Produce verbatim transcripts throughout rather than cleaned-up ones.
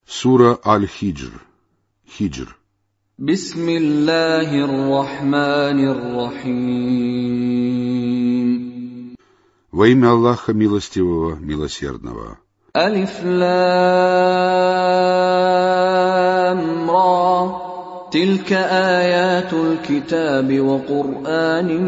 Сура Аль-Хиджр. Хиджр. Бисмиллахир-рахманир-рахим. Во имя Аллаха Милостивого, Милосердного. Алиф-лам-ра. Тилька аятуль китаби ва Кур'аним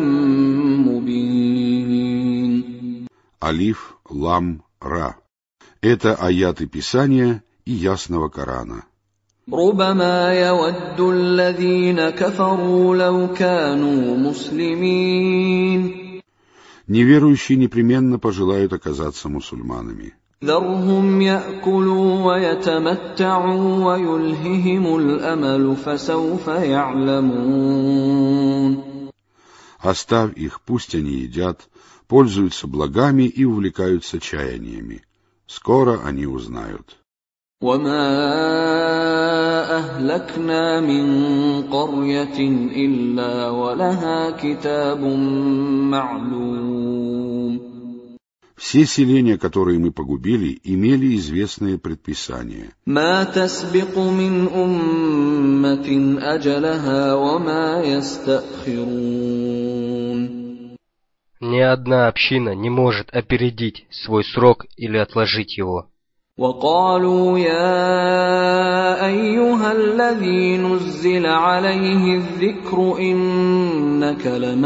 мубин. Алиф, лам, ра. Это аяты Писания и ясного Корана. ربما يود الذين كفروا لو كانوا مسلمين. Неверующие непременно пожелают оказаться мусульманами. ذرهم يأكلوا ويتمتعوا ويلههم الأمل فسوف يعلمون. Оставь их, пусть они едят, пользуются благами и увлекаются чаяниями. Скоро они узнают. وما أهلكنا من قرية إلا ولها كتاب معلوم. Все селения, которые мы погубили, имели известные предписания. ما تسبق من أمة أجلها وما يستأخرون. Ни одна община не может опередить свой срок или отложить его. وقالوا يا أيها الذي نزل عليه الذكر إنك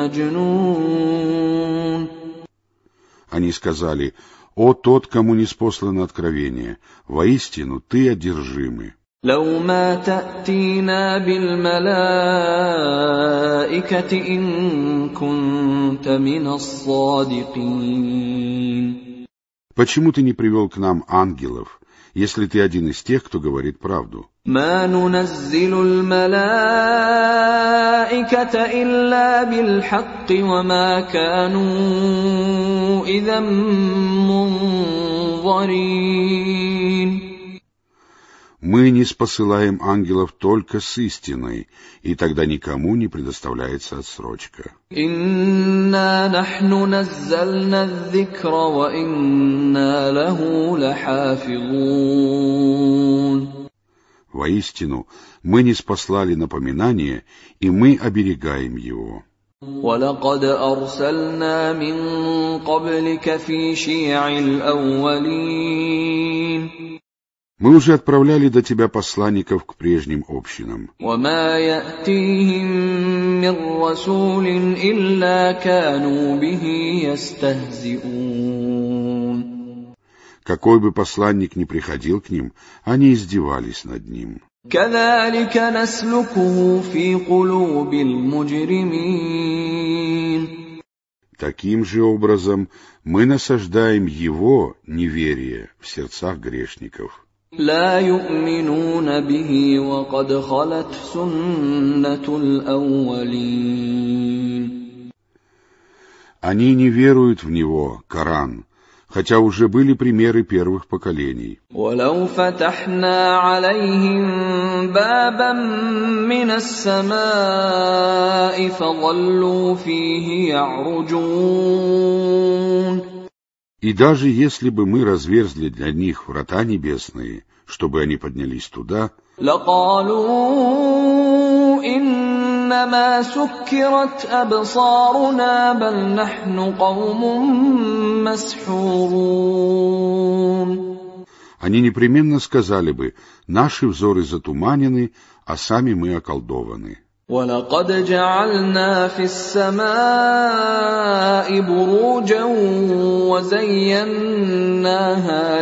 لمجنون. Они сказали: «О тот, кому ниспослано откровение, воистину ты одержимый». لو ما تأتينا بالملائكة إن كنت من الصادقين. Почему ты не привел к нам ангелов, если ты один из тех, кто говорит правду? ما ننزل الملائكة إلا بالحق وما كانوا إذا منظرين. Мы не спосылаем ангелов только с истиной, и тогда никому не предоставляется отсрочка. إنا نحن نزلنا الذكر وإنا له لحافظون. Воистину, мы ниспослали напоминание, и мы оберегаем его. ولقد أرسلنا من قبلك في شيع الأولين. Мы уже отправляли до тебя посланников к прежним общинам. وما يأتيهم من رسول إلا كانوا به يستهزئون. Какой бы посланник ни приходил к ним, они издевались над ним. كذلك نسلكه في قلوب المجرمين. Таким же образом мы насаждаем его неверие в сердцах грешников. لا يؤمنون به وقد خلت سنة الأولين. Они не веруют в него, Коран, хотя уже были примеры первых поколений. ولو فتحنا عليهم بابا من السماء فظلوا فيه يعرجون. И даже если бы мы разверзли для них врата небесные, чтобы они поднялись туда, لقالوا إنما سكرت أبصارنا بل نحن قوم مسحورون. они непременно сказали бы: наши взоры затуманены, а сами мы околдованы. ولقد جعلنا في السماء بروجا وزيناها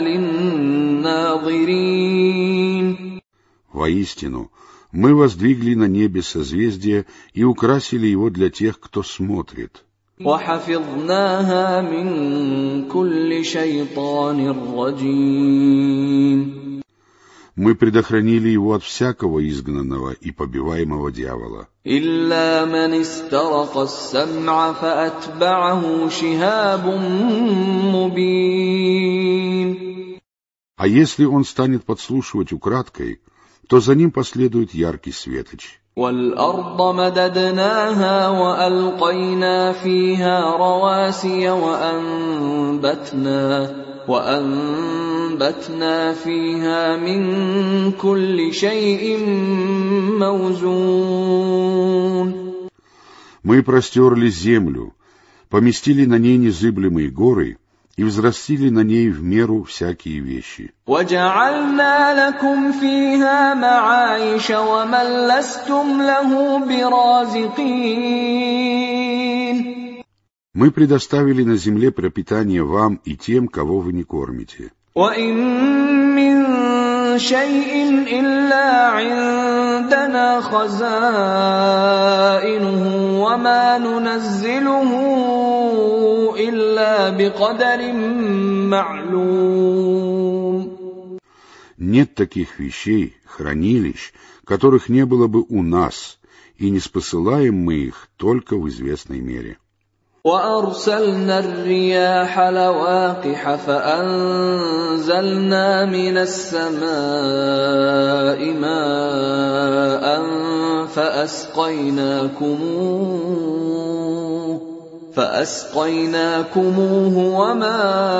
للناظرين. Воистину, мы воздвигли на небе созвездие и украсили его для тех, кто смотрит. وحفظناها من كل شيطان رجيم. Мы предохранили его от всякого изгнанного и побиваемого дьявола. إلا من استرق السمع فأتبعه شهاب مبين. А если он станет подслушивать украдкой, то за ним последует яркий светоч. والأرض مددناها وألقينا فيها رواسي وأنبتنا وأنبتنا وأنبتنا فيها من كل شيء موزون. Мы простерли землю, поместили на ней незыблемые горы и взрастили на ней в меру всякие вещи. وَجَعَلْنَا لَكُمْ فِيهَا مَعَايِشَ وَمَن لَّسْتُمْ لَهُ بِرَازِقِينَ. Мы предоставили на земле пропитание вам и тем, кого вы не кормите. وَإِن مِّن شَيْءٍ إِلَّا عِندَنَا خَزَائِنُهُ وَمَا نُنَزِّلُهُ إِلَّا بِقَدَرٍ مَّعْلُومٍ. Нет таких вещей, хранилищ, которых не было бы у нас, и не спосылаем мы их только в известной мере. وَأَرْسَلْنَا الرِّيَاحَ لَوَاقِحَ فَأَنزَلْنَا مِنَ السَّمَاءِ مَاءً فَأَسْقَيْنَاكُمُوهُ فَأَسْقَيْنَاكُمُوهُ وَمَا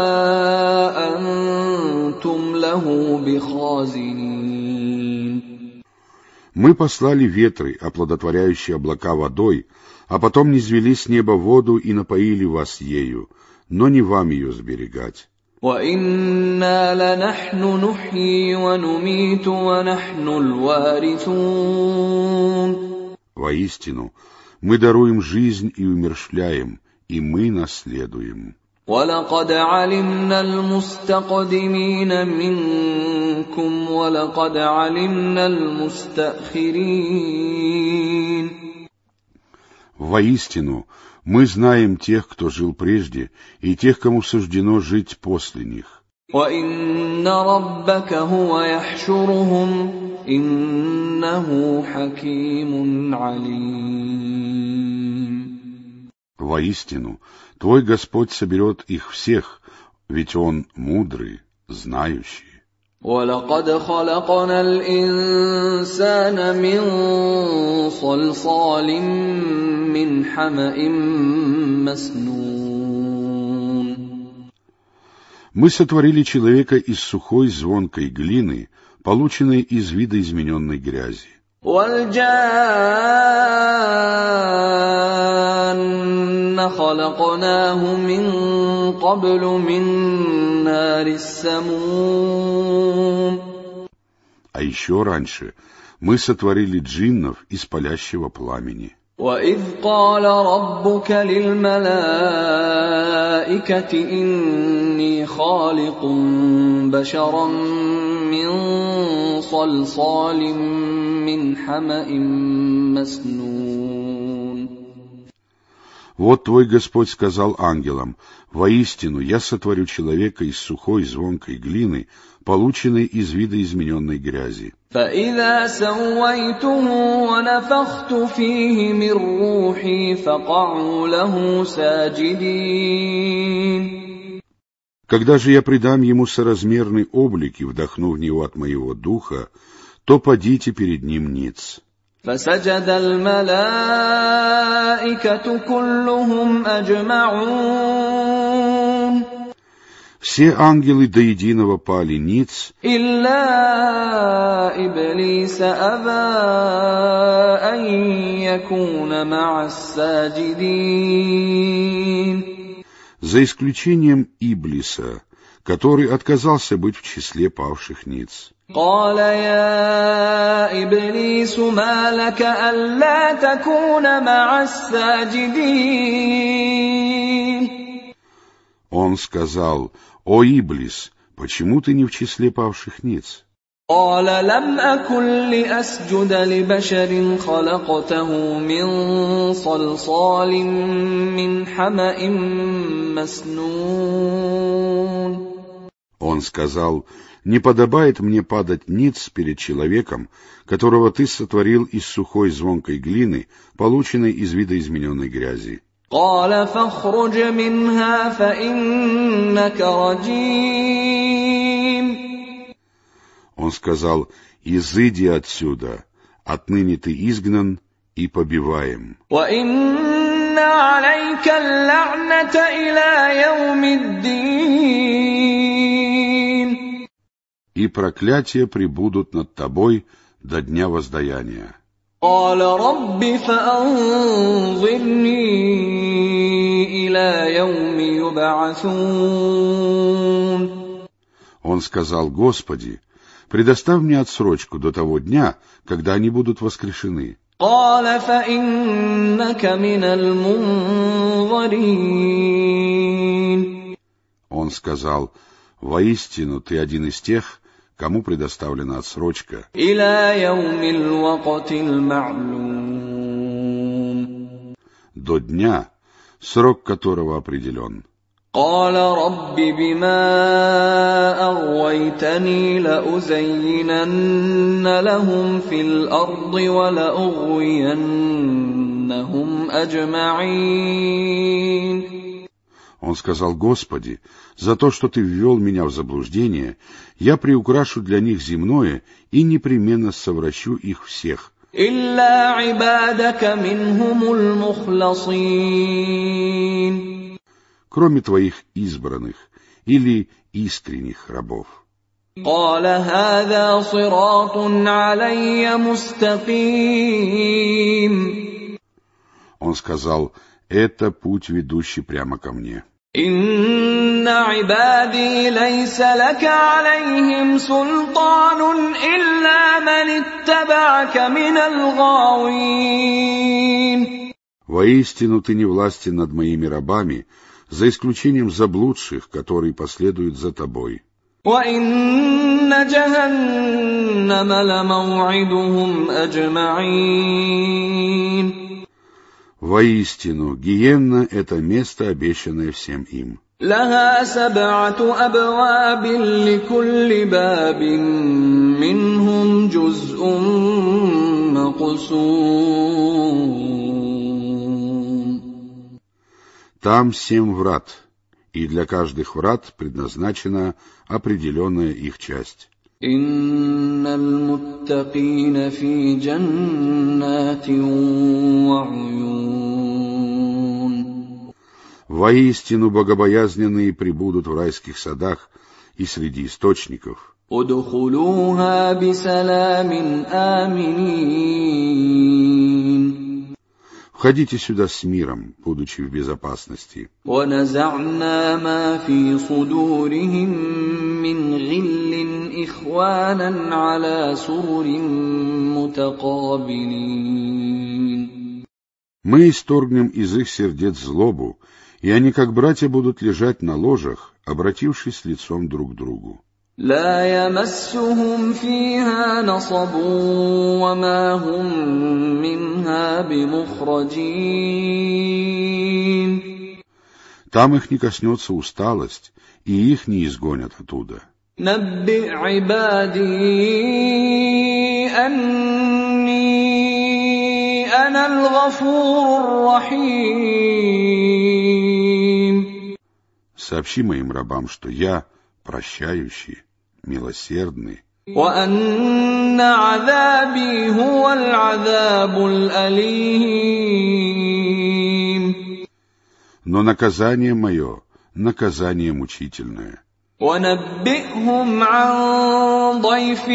أَنْتُمْ لَهُ بِخَازِنِينَ. Мы послали ветры, оплодотворяющие облака водой, а потом низвели с неба воду и напоили вас ею, но не вам ее сберегать. وَإِنَّا لَنَحْنُ نُحْيِي وَنُمِيتُ وَنَحْنُ الْوَارِثُونَ. Воистину, мы даруем жизнь и умерщвляем, и мы наследуем. وَلَقَدْ عَلِمْنَا الْمُسْتَقْدِمِينَ مِنكُمْ وَلَقَدْ عَلِمْنَا الْمُسْتَأْخِرِينَ. Воистину, мы знаем тех, кто жил прежде, и тех, кому суждено жить после них. وَإِنَّ رَبَّكَ هُوَ يَحْشُرُهُمْ إِنَّهُ حَكِيمٌ عَلِيمٌ. Воистину, твой Господь соберет их всех, ведь Он мудрый, знающий. وَلَقَدْ خَلَقْنَا الْإِنسَانَ مِنْ صَلْصَالٍ مِّنْ حَمَإٍ مَّسْنُونٍ. Мы сотворили человека из сухой звонкой глины, полученной из видоизмененной грязи. وَالْجَانَّ خَلَقْنَاهُ مِنْ قَبْلُ مِنْ نَارِ السَّمُومِ. А еще раньше мы сотворили джиннов из палящего пламени. وَإِذْ قَالَ رَبُّكَ لِلْمَلَائِكَةِ إِنِّي خَالِقٌ بَشَرًا مِّن صَلْصَالٍ مِّنْ حَمَإٍ مَّسْنُونٍ. Вот твой Господь сказал ангелам: «Воистину, я сотворю человека из сухой звонкой глины, полученной из видоизмененной грязи». فَإِذَا سَوَّيْتُهُ وَنَفَخْتُ فِيهِ مِنْ رُوحِي فَقَعُوا لَهُ سَاجِدِينَ. Когда же я придам ему соразмерный облик и вдохну в него от моего духа, то падите перед ним ниц. فَسَجَدَ الْمَلَائِكَةُ كُلُّهُمْ أَجْمَعُونَ. Все ангелы до единого пали ниц, إِلَّا إِبْلِيسَ أَبَى أَن يَكُونَ مَعَ السَّاجِدِينَ. за исключением Иблиса, который отказался быть в числе павших ниц. قال يا إبليس ما لك ألا تكون مع الساجدين. Он сказал: «О Иблис, почему ты не в числе павших ниц?» قال لم أكن لأسجد لبشر خلقته من صلصال من حمأ مسنون. Он сказал: «Не подобает мне падать ниц перед человеком, которого ты сотворил из сухой звонкой глины, полученной из видоизмененной грязи». قال فاخرج منها فإنك رجيم. Он сказал: «Изыди отсюда, отныне ты изгнан и побиваем». وإن عليك اللعنة إلى يوم الدين. и проклятия пребудут над тобой до дня воздаяния. قال رب فأنظرني إلى يوم يبعثون. Он сказал: Господи, предоставь мне отсрочку до того дня, когда они будут воскрешены. قال فإنك من المنظرين. Он сказал: воистину ты один из тех, кому предоставлена отсрочка. إلى يوم الوقت المعلوم. До дня, срок которого определен. قال رب بما أغويتني لأزينن لهم في الأرض ولأغوينهم أجمعين. Он сказал: Господи, за то, что ты ввел меня в заблуждение, я приукрашу для них земное и непременно совращу их всех. إلا عبادك منهم المخلصين. Кроме твоих избранных или искренних рабов. قال هذا صراط علي مستقيم. Он сказал: это путь, ведущий прямо ко мне. إن عبادي ليس لك عليهم سلطان إلا من اتبعك من الغاوين. Воистину ты не властен над моими рабами, за исключением заблудших, которые последуют за тобой. وإن جهنم لموعدهم أجمعين. Воистину, гиенна — это место, обещанное всем им. لها سبعة أبواب لكل باب منهم جزء مقسوم. Там семь врат, и для каждых врат предназначена определенная их часть. إن المتقين في جنات وعيون. Воистину богобоязненные пребудут в райских садах и среди источников. ادخلوها بسلام آمنين. Входите сюда с миром, будучи в безопасности. ونزعنا ما في صدورهم من غل إخوانا على سرر متقابلين. Мы исторгнем из их сердец злобу, и они, как братья, будут лежать на ложах, обратившись лицом друг к другу. لا يمسهم فيها نصب وما هم منها بمخرجين. Там их не коснется усталость, и их не изгонят оттуда. نبئ عبادي أني أنا الغفور الرحيم. Сообщи моим рабам, что я прощающий, милосердный. وأن عذابي هو العذاب الأليم. Но наказание мое — наказание мучительное. ونبئهم عن ضيف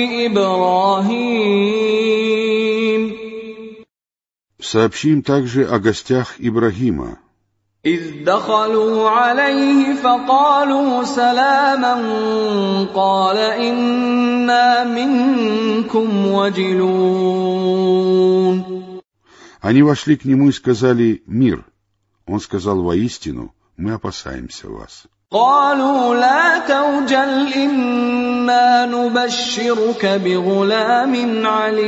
إبراهيم. Сообщи им также о гостях Ибрагима. إذ دخلوا عليه فقالوا سلاما قال إنا منكم وجلون. Они вошли к нему и сказали: «Мир». Он сказал: «Воистину, мы опасаемся вас». قالوا لا توجل إنا نبشرك بغلام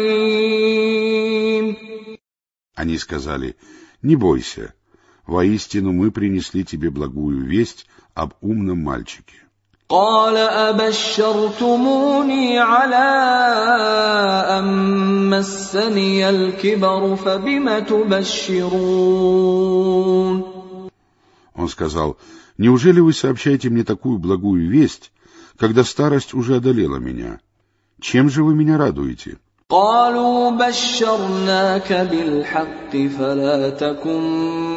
عليم. Они сказали: «Не бойся. Воистину мы принесли тебе благую весть об умном мальчике». قال أبشرتموني على أن مسني الكبر فبم تبشرون. Он сказал: «Неужели вы сообщаете мне такую благую весть, когда старость уже одолела меня? Чем же вы меня радуете?» قالوا بشرناك بالحق فلا تكن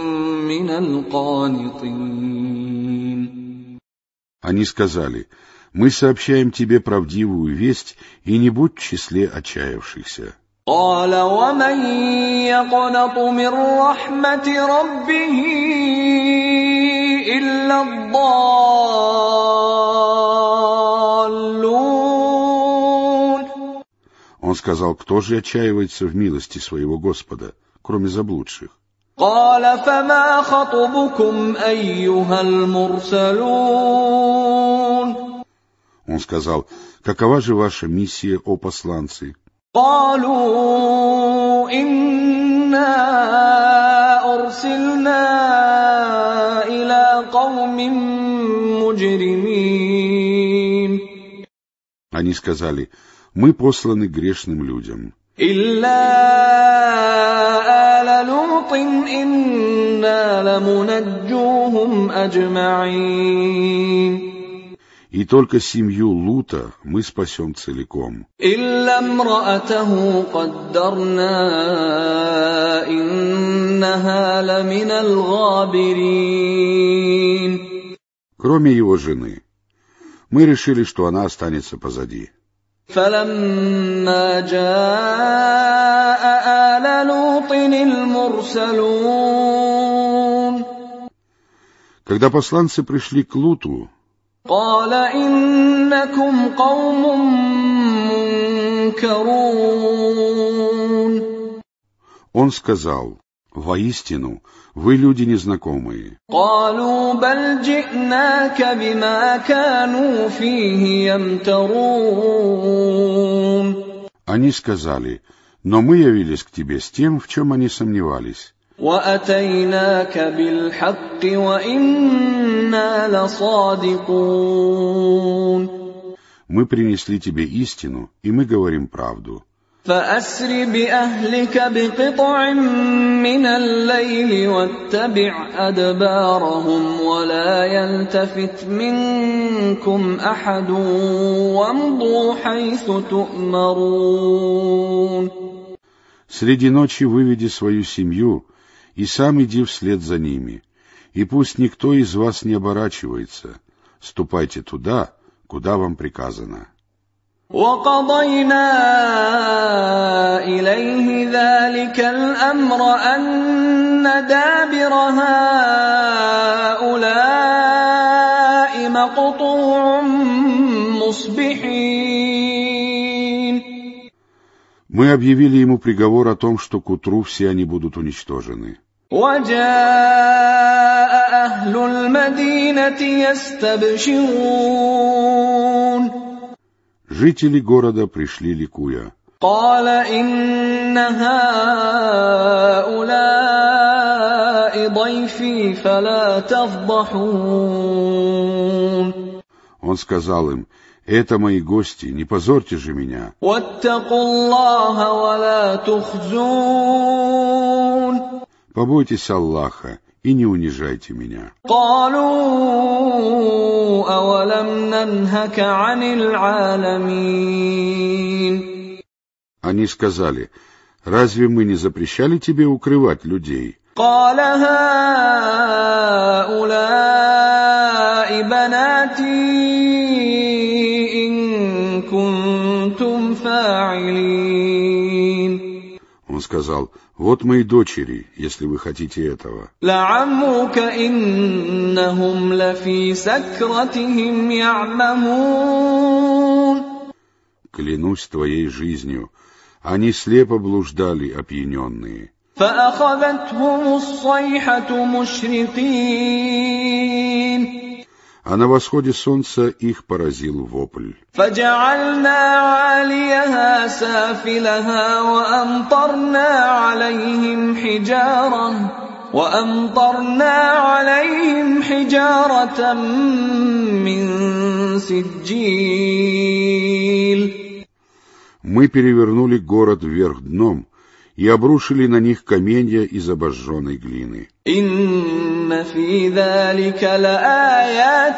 من القانطين. Они сказали: Мы сообщаем тебе правдивую весть, и не будь в числе отчаявшихся. قال ومن يقنط من رحمة ربه إلا الضالون. Он сказал, кто же отчаивается в милости своего Господа, кроме заблудших? قال فما خطبكم أيها المرسلون. Он сказал, какова же ваша миссия, о посланцы? قالوا إنا أرسلنا إلى قوم مجرمين. Они сказали, мы посланы грешным людям. إلا آل لوط إنا لمنجوهم أجمعين. И только семью Лута мы спасем целиком. إلا امرأته قدرنا إنها لمن الغابرين. Кроме его жены. Мы решили, что она останется позади. فلما جاء آل لوط المرسلون. Когда посланцы пришли к Луту, قال إنكم قوم منكرون. он сказал, воистину, вы люди незнакомые. قالوا بل جئناك بما كانوا فيه يمترون. Они сказали, но мы явились к тебе с тем, в чем они сомневались. وأتيناك بالحق وإنا لصادقون. Мы принесли тебе истину, и мы говорим правду. فأسر بأهلك بقطع من الليل واتبع أدبارهم ولا يلتفت منكم أحد وامضوا حيث تؤمرون. Среди ночи выведи свою семью, и сам иди вслед за ними, и пусть никто из вас не оборачивается. Ступайте туда, куда вам приказано. وقضينا إليه ذلك الأمر أن دابر هؤلاء مقطوع مصبحين. Мы объявили ему приговор о том, что к утру все они будут уничтожены. وجاء أهل المدينة يستبشرون. Жители города пришли ликуя. قال إن هؤلاء ضيفي فلا تفضحون. Он сказал им, это мои гости, не позорьте же меня. واتقوا الله ولا تخزون. Побойтесь Аллаха и не унижайте меня. قالوا أولم ننهك عن العالمين. Они сказали, разве мы не запрещали тебе укрывать людей? قال هؤلاء بناتي إن كنتم فاعلين. Он сказал, вот мои дочери, если вы хотите этого. لعمرك إنهم لفي سكرتهم يعمهون. Клянусь твоей жизнью, они слепо блуждали, опьяненные. فأخذتهم الصيحة مشرقين. А на восходе солнца их поразил вопль. فجعلنا عاليها سافلها وأمطرنا عليهم حجارة وأمطرنا عليهم حجارة من سجيل. Мы перевернули город вверх дном и обрушили на них каменья из обожженной глины. إن في ذلك لآيات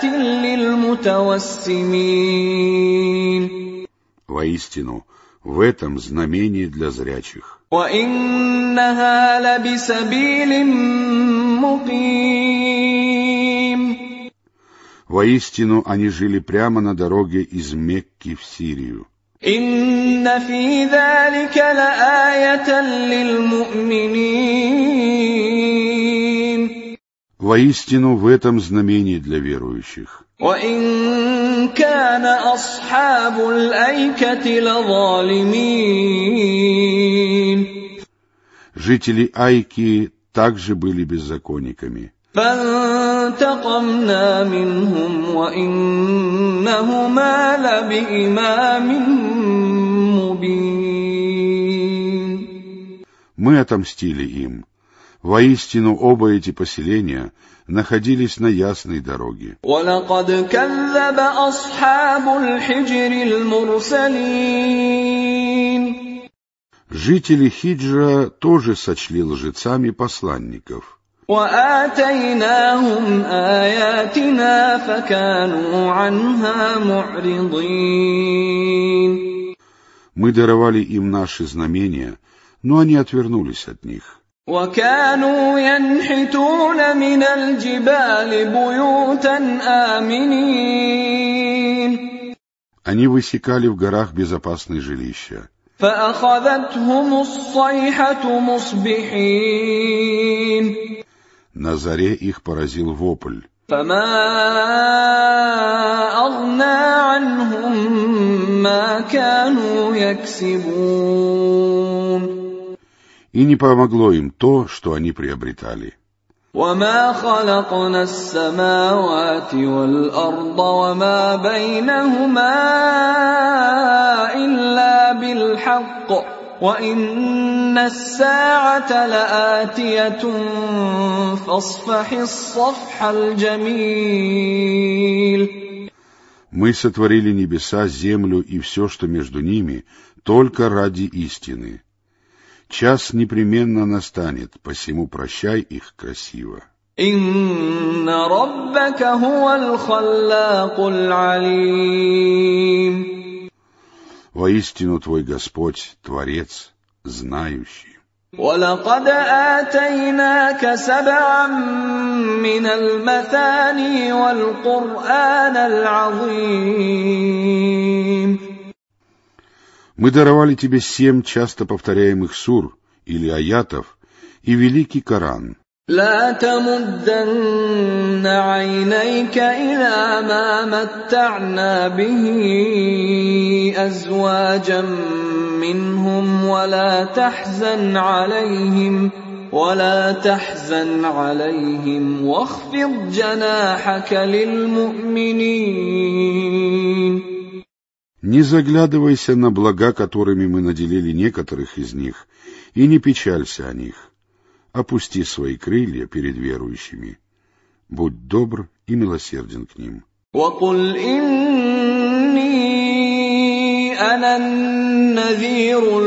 للمتوسمين. Воистину, в этом знамение для зрячих. وإنها لبسبيل مقيم. Воистину, они жили прямо на дороге из Мекки в Сирию. إن في ذلك لآية للمؤمنين. Воистину, в этом знамение для верующих. وإن كان أصحاب الأيكة لظالمين. Жители Айки также были беззаконниками. فانتقمنا منهم وإنهما لبإمام مبين. Мы отомстили им. Воистину, оба эти поселения находились на ясной дороге. ولقد كذب أصحاب الحجر المرسلين. Жители Хиджра тоже сочли лжецами посланников. وآتيناهم آياتنا فكانوا عنها معرضين. Мы даровали им наши знамения, но они отвернулись от них. وكانوا ينحتون من الجبال بيوتا آمنين. Они высекали в горах безопасные жилища. فأخذتهم الصيحة مصبحين. На заре их поразил вопль. فما أغنى عنهم ما كانوا يكسبون. И не помогло им то, что они приобретали. وما خلقنا السماوات والأرض وما بينهما إلا بالحق وإن الساعة لآتية فاصفح الصفح الجميل. Мы сотворили небеса, землю и все, что между ними, только ради истины. Час непременно настанет, посему прощай их красиво. إن ربك هو الخلاق العليم. Воистину твой Господь, Творец, знающий. ولقد آتيناك سبعا من المثاني والقرآن العظيم. Мы даровали тебе семь часто повторяемых сур или аятов и великий Коран. لا تمدن عينيك إلى ما متعنا به أزواجا منهم ولا تحزن عليهم ولا تحزن عليهم واخفض جناحك للمؤمنين. Не заглядывайся на блага, которыми мы наделили некоторых из них, и не печалься о них. Опусти свои крылья перед верующими. Будь добр и милосерден к ним. وَقُلْ إِنِّي أَنَا النَّذِيرُ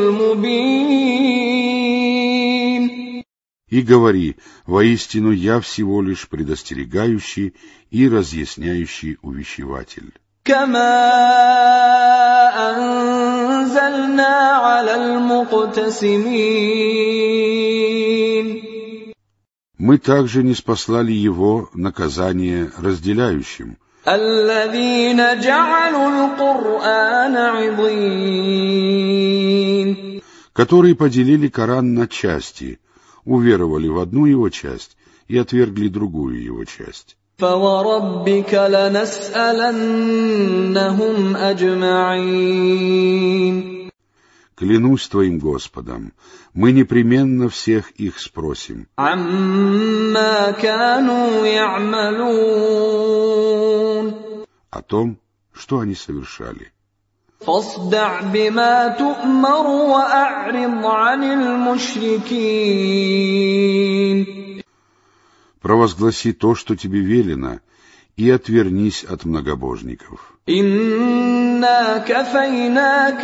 الْمُبِينُ. И говори, воистину я всего лишь предостерегающий и разъясняющий увещеватель. كَمَا أَنزَلْنَا عَلَى الْمُقْتَسِمِينَ. Мы также ниспослали его наказание разделяющим, الَّذِينَ جَعَلُوا الْقُرْآنَ عِضِينَ. которые поделили Коран на части, уверовали в одну его часть и отвергли другую его часть. فَوَرَبِّكَ لَنَسْأَلَنَّهُمْ أَجْمَعِينَ. Клянусь твоим Господом, мы непременно всех их спросим. عَمَّا كَانُوا يَعْمَلُونَ. О том, что они совершали. فاصدع بما تؤمر وأعرض عن المشركين. Провозгласи то, что тебе велено, и отвернись от многобожников. إنا كفيناك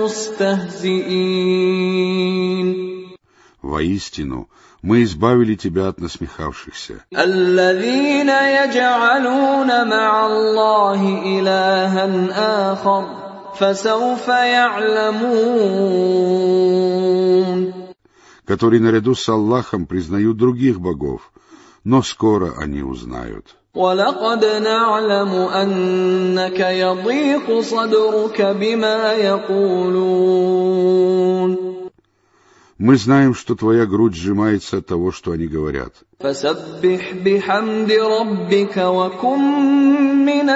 المستهزئين. Воистину, мы избавили тебя от насмехавшихся. الذين يجعلون مع الله إلها آخر فسوف يعلمون. Которые наряду с Аллахом признают других богов, но скоро они узнают. وَلَقَدْ نَعْلَمُ أَنَّكَ يَضِيقُ صَدْرُكَ بِمَا يَقُولُونَ. Мы знаем, что твоя грудь сжимается от того, что они говорят. فَسَبِّحْ بِحَمْدِ رَبِّكَ وَكُن مِّنَ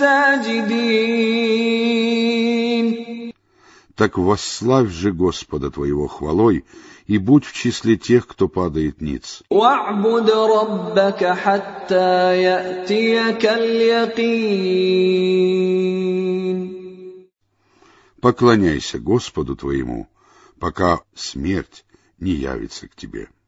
السَّاجِدِينَ. Так восславь же Господа твоего хвалой и будь в числе тех, кто падает ниц. وَاعْبُدْ رَبَّكَ حَتَّى يَأْتِيَكَ الْيَقِينُ. Поклоняйся Господу твоему, пока смерть не явится к тебе.